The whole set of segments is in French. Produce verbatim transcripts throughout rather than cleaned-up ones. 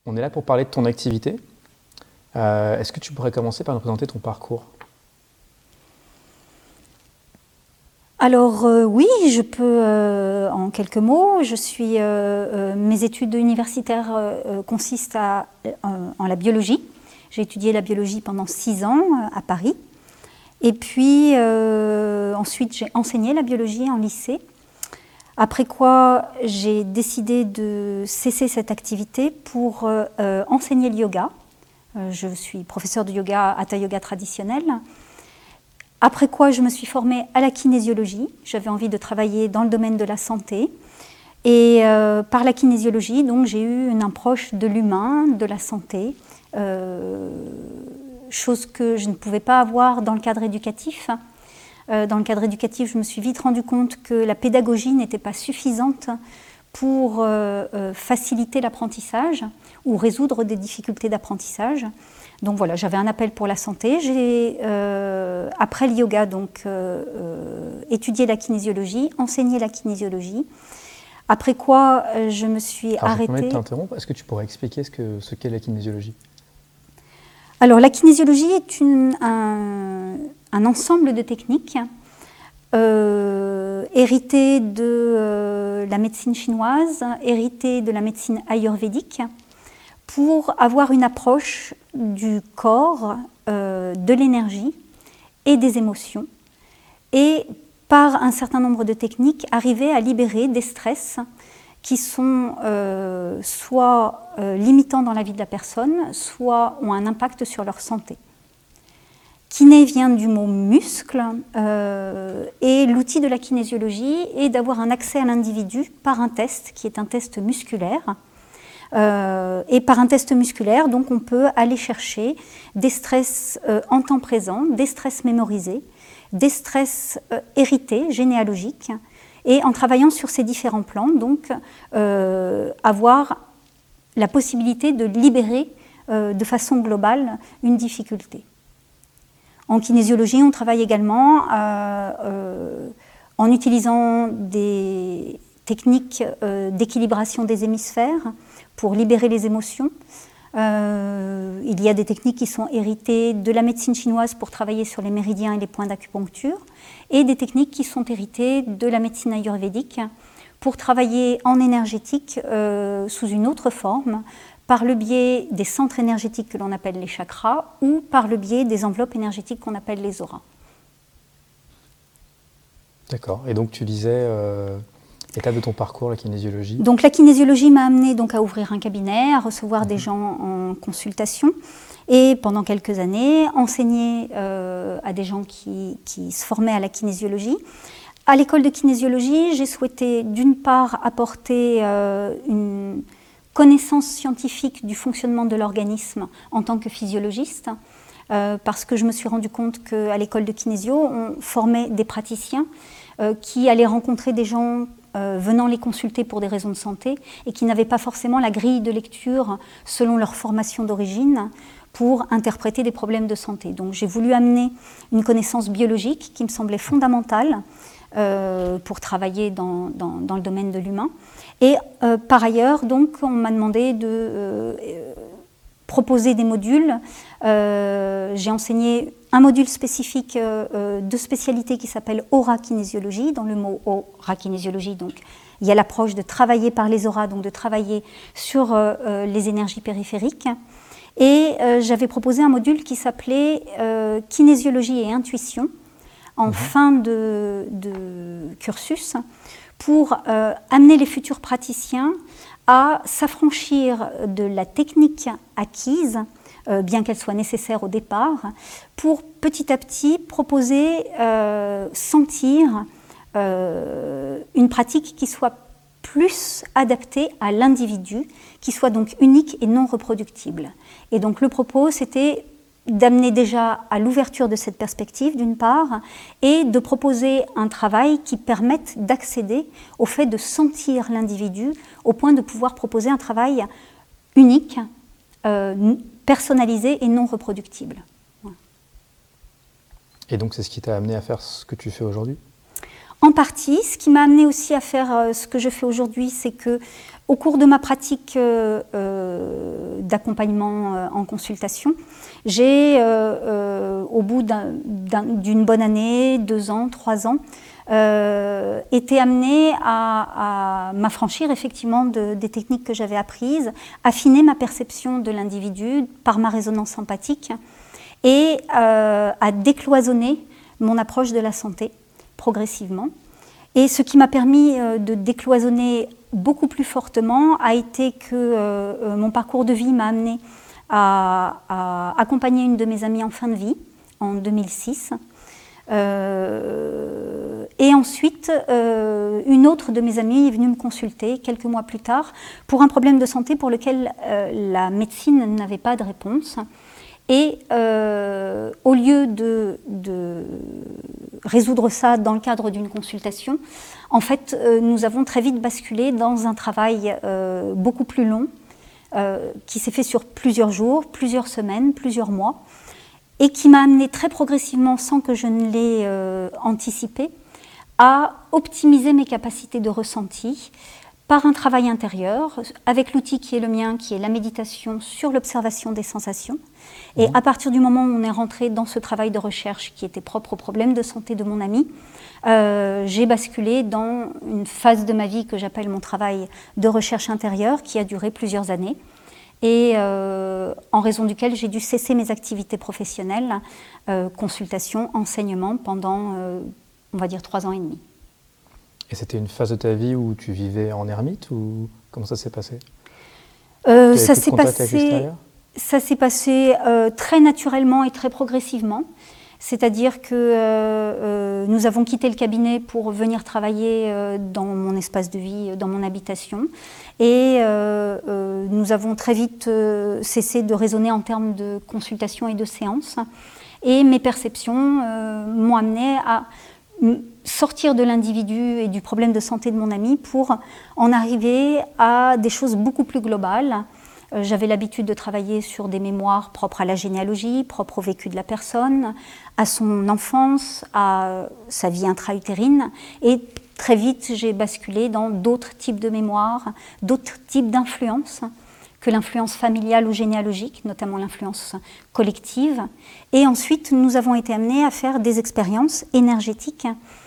On est là pour parler de ton activité. Euh, est-ce que tu pourrais commencer par nous présenter ton parcours ? Alors euh, oui, je peux euh, en quelques mots. Je suis, euh, euh, mes études universitaires euh, consistent à, euh, en la biologie. J'ai étudié la biologie pendant six ans euh, à Paris. Et puis euh, ensuite j'ai enseigné la biologie en lycée. Après quoi j'ai décidé de cesser cette activité pour euh, euh, enseigner le yoga. Euh, je suis professeure de yoga, hatha yoga traditionnel. Après quoi, je me suis formée à la kinésiologie. J'avais envie de travailler dans le domaine de la santé. Et euh, par la kinésiologie, donc, j'ai eu une approche de l'humain, de la santé, euh, chose que je ne pouvais pas avoir dans le cadre éducatif. Euh, dans le cadre éducatif, je me suis vite rendu compte que la pédagogie n'était pas suffisante pour euh, euh, faciliter l'apprentissage ou résoudre des difficultés d'apprentissage. Donc voilà, j'avais un appel pour la santé. J'ai, euh, après le yoga, donc, euh, euh, étudié la kinésiologie, enseigné la kinésiologie. Après quoi, euh, je me suis Alors, arrêtée... je me permets de t'interrompre. Est-ce que tu pourrais expliquer ce, que, ce qu'est la kinésiologie ? Alors, la kinésiologie est une, un, un ensemble de techniques euh, héritées de euh, la médecine chinoise, héritées de la médecine ayurvédique, pour avoir une approche du corps, euh, de l'énergie et des émotions, et par un certain nombre de techniques, arriver à libérer des stress qui sont euh, soit euh, limitants dans la vie de la personne, soit ont un impact sur leur santé. Kiné vient du mot muscle, euh, et l'outil de la kinésiologie est d'avoir un accès à l'individu par un test, qui est un test musculaire. Euh, et par un test musculaire, donc, on peut aller chercher des stress euh, en temps présent, des stress mémorisés, des stress euh, hérités, généalogiques, et en travaillant sur ces différents plans, donc, euh, avoir la possibilité de libérer euh, de façon globale une difficulté. En kinésiologie, on travaille également euh, euh, en utilisant des techniques euh, d'équilibration des hémisphères pour libérer les émotions. Euh, il y a des techniques qui sont héritées de la médecine chinoise pour travailler sur les méridiens et les points d'acupuncture, et des techniques qui sont héritées de la médecine ayurvédique pour travailler en énergétique euh, sous une autre forme, par le biais des centres énergétiques que l'on appelle les chakras, ou par le biais des enveloppes énergétiques qu'on appelle les auras. D'accord. Et donc tu disais... Euh... Étape de ton parcours, la kinésiologie. Donc la kinésiologie m'a amenée donc à ouvrir un cabinet, à recevoir mmh. des gens en consultation, et pendant quelques années, enseigner euh, à des gens qui, qui se formaient à la kinésiologie. À l'école de kinésiologie, j'ai souhaité d'une part apporter euh, une connaissance scientifique du fonctionnement de l'organisme en tant que physiologiste, euh, parce que je me suis rendu compte qu'à l'école de kinésio, on formait des praticiens euh, qui allaient rencontrer des gens Euh, venant les consulter pour des raisons de santé, et qui n'avaient pas forcément la grille de lecture selon leur formation d'origine pour interpréter des problèmes de santé. Donc j'ai voulu amener une connaissance biologique qui me semblait fondamentale euh, pour travailler dans, dans, dans le domaine de l'humain. Et euh, par ailleurs, donc, on m'a demandé de euh, proposer des modules. Euh, j'ai enseigné un module spécifique euh, de spécialité qui s'appelle aura-kinésiologie. Dans le mot aura-kinésiologie, donc, il y a l'approche de travailler par les auras, donc de travailler sur euh, les énergies périphériques. Et euh, j'avais proposé un module qui s'appelait euh, kinésiologie et intuition en mmh. fin de, de cursus, pour euh, amener les futurs praticiens à s'affranchir de la technique acquise, Euh, bien qu'elle soit nécessaire au départ, pour petit à petit proposer, euh, sentir euh, une pratique qui soit plus adaptée à l'individu, qui soit donc unique et non reproductible. Et donc le propos, c'était d'amener déjà à l'ouverture de cette perspective, d'une part, et de proposer un travail qui permette d'accéder au fait de sentir l'individu, au point de pouvoir proposer un travail unique, euh, personnalisé et non reproductible. Ouais. Et donc c'est ce qui t'a amené à faire ce que tu fais aujourd'hui ? En partie. Ce qui m'a amené aussi à faire euh, ce que je fais aujourd'hui, c'est que au cours de ma pratique euh, euh, d'accompagnement euh, en consultation, j'ai, euh, euh, au bout d'un, d'un, d'une bonne année, deux ans, trois ans, euh, été amenée à, à m'affranchir effectivement de, des techniques que j'avais apprises, affiner ma perception de l'individu par ma résonance empathique et euh, à décloisonner mon approche de la santé progressivement. Et ce qui m'a permis euh, de décloisonner beaucoup plus fortement a été que euh, mon parcours de vie m'a amené à, à accompagner une de mes amies en fin de vie, en deux mille six. Euh, et ensuite, euh, une autre de mes amies est venue me consulter quelques mois plus tard pour un problème de santé pour lequel euh, la médecine n'avait pas de réponse. Et euh, au lieu de, de résoudre ça dans le cadre d'une consultation, en fait, euh, nous avons très vite basculé dans un travail euh, beaucoup plus long, euh, qui s'est fait sur plusieurs jours, plusieurs semaines, plusieurs mois, et qui m'a amené très progressivement, sans que je ne l'ai euh, anticipé, à optimiser mes capacités de ressenti par un travail intérieur, avec l'outil qui est le mien, qui est la méditation sur l'observation des sensations. Et à partir du moment où on est rentré dans ce travail de recherche qui était propre au problème de santé de mon ami, euh, j'ai basculé dans une phase de ma vie que j'appelle mon travail de recherche intérieure, qui a duré plusieurs années, et euh, en raison duquel j'ai dû cesser mes activités professionnelles, euh, consultation, enseignement, pendant, euh, on va dire, trois ans et demi. Et c'était une phase de ta vie où tu vivais en ermite ou comment ça s'est passé? euh, Ça s'est passé, ça s'est passé euh, très naturellement et très progressivement. C'est-à-dire que euh, euh, nous avons quitté le cabinet pour venir travailler euh, dans mon espace de vie, dans mon habitation. Et euh, euh, nous avons très vite euh, cessé de raisonner en termes de consultation et de séances. Et mes perceptions euh, m'ont amené à sortir de l'individu et du problème de santé de mon ami pour en arriver à des choses beaucoup plus globales. Euh, j'avais l'habitude de travailler sur des mémoires propres à la généalogie, propres au vécu de la personne, à son enfance, à sa vie intra-utérine. Et très vite, j'ai basculé dans d'autres types de mémoires, d'autres types d'influences que l'influence familiale ou généalogique, notamment l'influence collective. Et ensuite, nous avons été amenés à faire des expériences énergétiques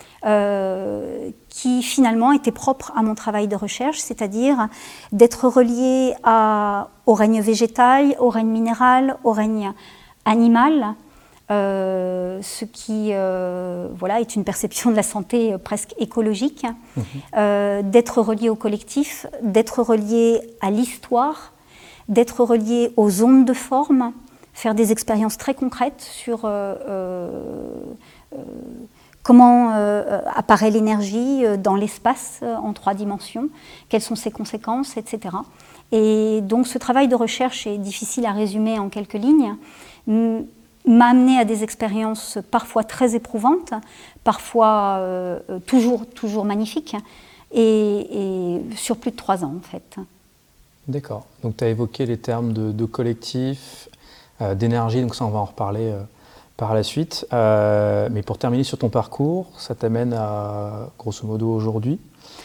euh, qui finalement étaient propres à mon travail de recherche, c'est-à-dire d'être reliés à, au règne végétal, au règne minéral, au règne animal, euh, ce qui euh, voilà, est une perception de la santé presque écologique, mmh. euh, d'être relié au collectif, d'être relié à l'histoire, d'être relié aux ondes de forme, faire des expériences très concrètes sur euh, euh, comment euh, apparaît l'énergie dans l'espace en trois dimensions, quelles sont ses conséquences, et cetera. Et donc ce travail de recherche est difficile à résumer en quelques lignes, m'a amené à des expériences parfois très éprouvantes, parfois euh, toujours, toujours magnifiques, et, et sur plus de trois ans en fait. D'accord. Donc tu as évoqué les termes de, de collectif, euh, d'énergie, donc ça on va en reparler euh, par la suite. Euh, mais pour terminer sur ton parcours, ça t'amène à, grosso modo, aujourd'hui.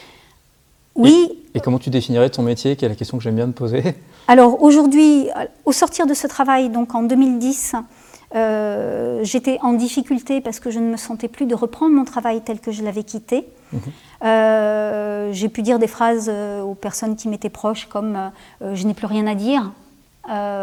Oui. Et, et comment tu définirais ton métier, qui est la question que j'aime bien te poser? Alors aujourd'hui, au sortir de ce travail, donc en deux mille dix, euh, j'étais en difficulté parce que je ne me sentais plus de reprendre mon travail tel que je l'avais quitté. Mmh. Euh, j'ai pu dire des phrases euh, aux personnes qui m'étaient proches comme euh, « je n'ai plus rien à dire euh, »,«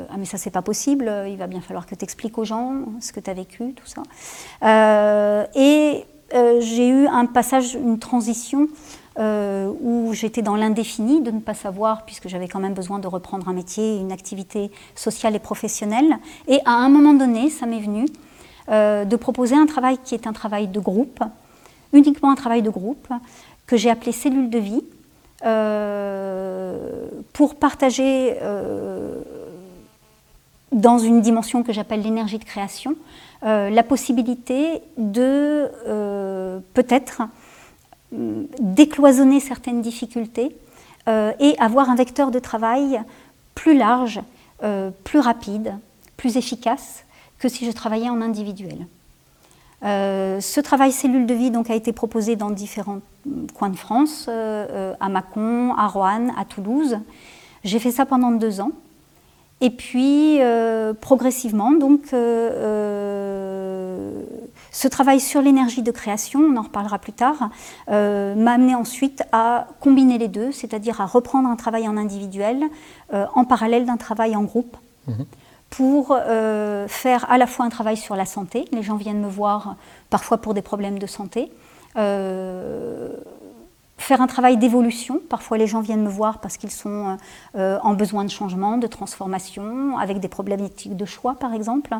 ah mais ça c'est pas possible, il va bien falloir que tu expliques aux gens ce que tu as vécu », tout ça. Euh, et euh, j'ai eu un passage, une transition euh, où j'étais dans l'indéfini de ne pas savoir, puisque j'avais quand même besoin de reprendre un métier, une activité sociale et professionnelle. Et à un moment donné, ça m'est venu euh, de proposer un travail qui est un travail de groupe, uniquement un travail de groupe, que j'ai appelé cellule de vie, euh, pour partager euh, dans une dimension que j'appelle l'énergie de création, euh, la possibilité de euh, peut-être euh, décloisonner certaines difficultés euh, et avoir un vecteur de travail plus large, euh, plus rapide, plus efficace que si je travaillais en individuel. Euh, ce travail cellule de vie donc, a été proposé dans différents coins de France, euh, à Mâcon, à Roanne, à Toulouse. J'ai fait ça pendant deux ans. Et puis, euh, progressivement, donc, euh, euh, ce travail sur l'énergie de création, on en reparlera plus tard, euh, m'a amené ensuite à combiner les deux, c'est-à-dire à reprendre un travail en individuel euh, en parallèle d'un travail en groupe, mmh. pour euh, faire à la fois un travail sur la santé. Les gens viennent me voir parfois pour des problèmes de santé. Euh, Faire un travail d'évolution. Parfois, les gens viennent me voir parce qu'ils sont euh, en besoin de changement, de transformation, avec des problématiques de choix, par exemple.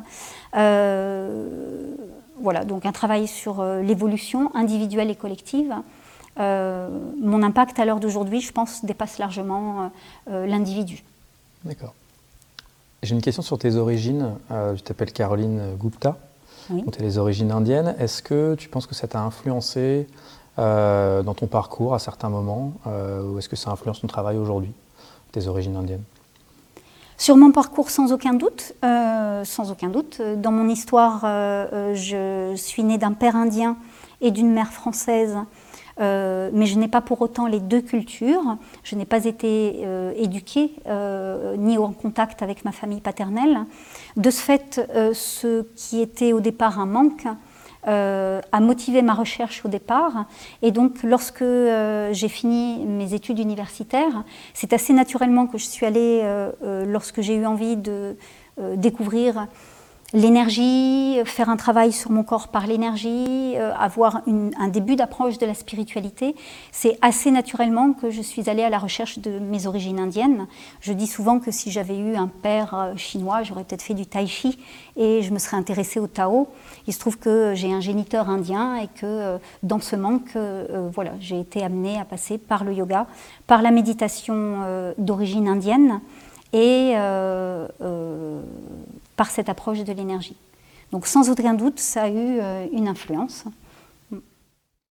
Euh, voilà, donc un travail sur euh, l'évolution individuelle et collective. Euh, mon impact à l'heure d'aujourd'hui, je pense, dépasse largement euh, l'individu. D'accord. J'ai une question sur tes origines. Euh, tu t'appelles Caroline Gupta. Oui. Tu as les origines indiennes. Est-ce que tu penses que ça t'a influencé Euh, dans ton parcours à certains moments, euh, ou est-ce que ça influence ton travail aujourd'hui, tes origines indiennes? Sur mon parcours, sans aucun doute. Euh, sans aucun doute. Dans mon histoire, euh, je suis née d'un père indien et d'une mère française, euh, mais je n'ai pas pour autant les deux cultures. Je n'ai pas été euh, éduquée, euh, ni en contact avec ma famille paternelle. De ce fait, euh, ce qui était au départ un manque, Euh, a motivé ma recherche au départ. Et donc, lorsque euh, j'ai fini mes études universitaires, c'est assez naturellement que je suis allée, euh, euh, lorsque j'ai eu envie de euh, découvrir l'énergie, faire un travail sur mon corps par l'énergie, euh, avoir une, un début d'approche de la spiritualité, c'est assez naturellement que je suis allée à la recherche de mes origines indiennes. Je dis souvent que si j'avais eu un père euh, chinois, j'aurais peut-être fait du tai chi et je me serais intéressée au Tao. Il se trouve que j'ai un géniteur indien et que euh, dans ce manque, euh, voilà, j'ai été amenée à passer par le yoga, par la méditation euh, d'origine indienne et euh, euh, par cette approche de l'énergie. Donc sans aucun doute, ça a eu euh, une influence.